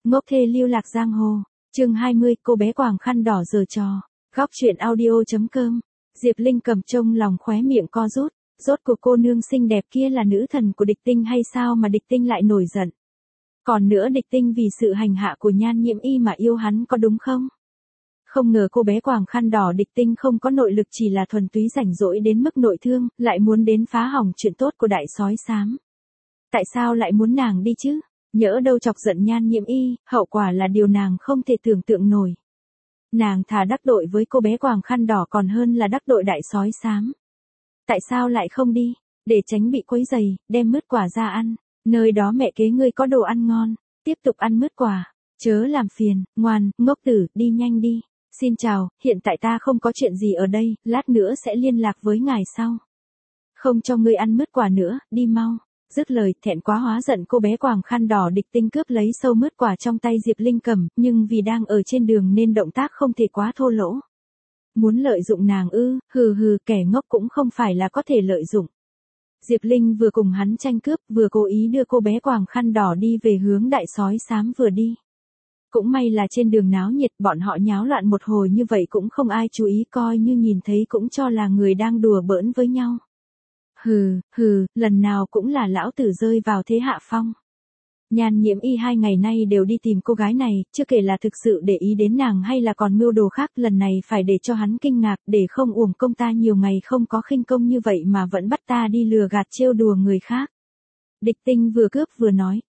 Ngốc thê lưu lạc giang hồ. Chương 20, cô bé quàng khăn đỏ giở trò. Góc truyện audio.com. Diệp Linh cầm trông lòng khóe miệng co rút. Rốt cuộc cô nương xinh đẹp kia là nữ thần của địch tinh hay sao mà địch tinh lại nổi giận? Còn nữa địch tinh vì sự hành hạ của Nhan Nhiễm Y mà yêu hắn có đúng không? Không ngờ cô bé quàng khăn đỏ địch tinh không có nội lực, chỉ là thuần túy rảnh rỗi đến mức nội thương, lại muốn đến phá hỏng chuyện tốt của đại sói xám. Tại sao lại muốn nàng đi chứ? Nhỡ đâu chọc giận Nhan Nhiễm Y, hậu quả là điều nàng không thể tưởng tượng nổi. Nàng thà đắc tội với cô bé quàng khăn đỏ còn hơn là đắc tội đại sói xám. Tại sao lại không đi? Để tránh bị quấy rầy, đem mứt quả ra ăn. Nơi đó mẹ kế ngươi có đồ ăn ngon, tiếp tục ăn mứt quả. Chớ làm phiền, ngoan, ngốc tử, đi nhanh đi. Xin chào, hiện tại ta không có chuyện gì ở đây, lát nữa sẽ liên lạc với ngài sau. Không cho ngươi ăn mứt quả nữa, đi mau. Dứt lời, thẹn quá hóa giận, cô bé quàng khăn đỏ địch tinh cướp lấy sâu mứt quả trong tay Diệp Linh cầm, nhưng vì đang ở trên đường nên động tác không thể quá thô lỗ. Muốn lợi dụng nàng ư? Hừ hừ, kẻ ngốc cũng không phải là có thể lợi dụng. Diệp Linh vừa cùng hắn tranh cướp, vừa cố ý đưa cô bé quàng khăn đỏ đi về hướng đại sói xám vừa đi. Cũng may là trên đường náo nhiệt, bọn họ nháo loạn một hồi như vậy cũng không ai chú ý, coi như nhìn thấy cũng cho là người đang đùa bỡn với nhau. Hừ, lần nào cũng là lão tử rơi vào thế hạ phong. Nhan Nhiễm Y 2 ngày nay đều đi tìm cô gái này, chưa kể là thực sự để ý đến nàng hay là còn mưu đồ khác, lần này phải để cho hắn kinh ngạc, để không uổng công ta nhiều ngày không có khinh công như vậy mà vẫn bắt ta đi lừa gạt trêu đùa người khác. Địch tinh vừa cướp vừa nói.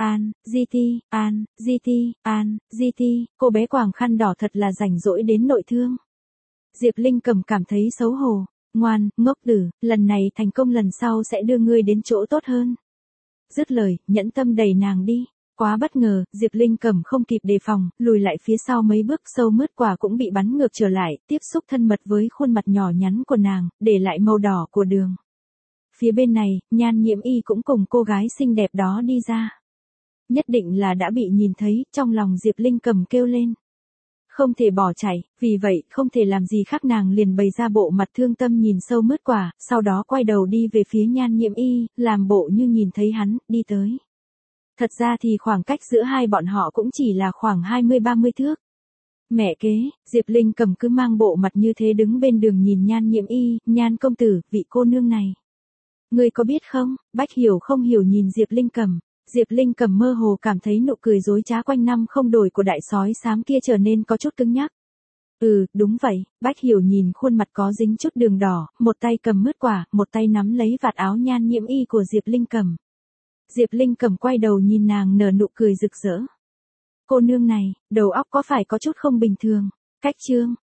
GT, cô bé quàng khăn đỏ thật là rảnh rỗi đến nội thương. Diệp Linh cầm cảm thấy xấu hổ. Ngoan, ngốc tử, lần này thành công, lần sau sẽ đưa ngươi đến chỗ tốt hơn. Dứt lời, nhẫn tâm đẩy nàng đi. Quá bất ngờ, Diệp Linh cầm không kịp đề phòng, lùi lại phía sau mấy bước, sâu mứt quả cũng bị bắn ngược trở lại, tiếp xúc thân mật với khuôn mặt nhỏ nhắn của nàng, để lại màu đỏ của đường. Phía bên này, Nhan Nhiễm Y cũng cùng cô gái xinh đẹp đó đi ra. Nhất định là đã bị nhìn thấy, trong lòng Diệp Linh cầm kêu lên. Không thể bỏ chạy, vì vậy không thể làm gì khác, nàng liền bày ra bộ mặt thương tâm nhìn sâu mứt quả, sau đó quay đầu đi về phía Nhan Nhiễm Y, làm bộ như nhìn thấy hắn, đi tới. Thật ra thì khoảng cách giữa hai bọn họ cũng chỉ là khoảng 20-30 thước. Mẹ kế, Diệp Linh cầm cứ mang bộ mặt như thế đứng bên đường nhìn Nhan Nhiễm Y, Nhan công tử, vị cô nương này. Ngươi có biết không? Bách Hiểu không hiểu nhìn Diệp Linh cầm. Diệp Linh cầm mơ hồ cảm thấy nụ cười dối trá quanh năm không đổi của đại sói xám kia trở nên có chút cứng nhắc. Đúng vậy, Bách Hiểu nhìn khuôn mặt có dính chút đường đỏ, một tay cầm mứt quả, một tay nắm lấy vạt áo Nhan Nhiễm Y của Diệp Linh cầm. Diệp Linh cầm quay đầu nhìn nàng nở nụ cười rực rỡ. Cô nương này, đầu óc có phải có chút không bình thường? Cách chương.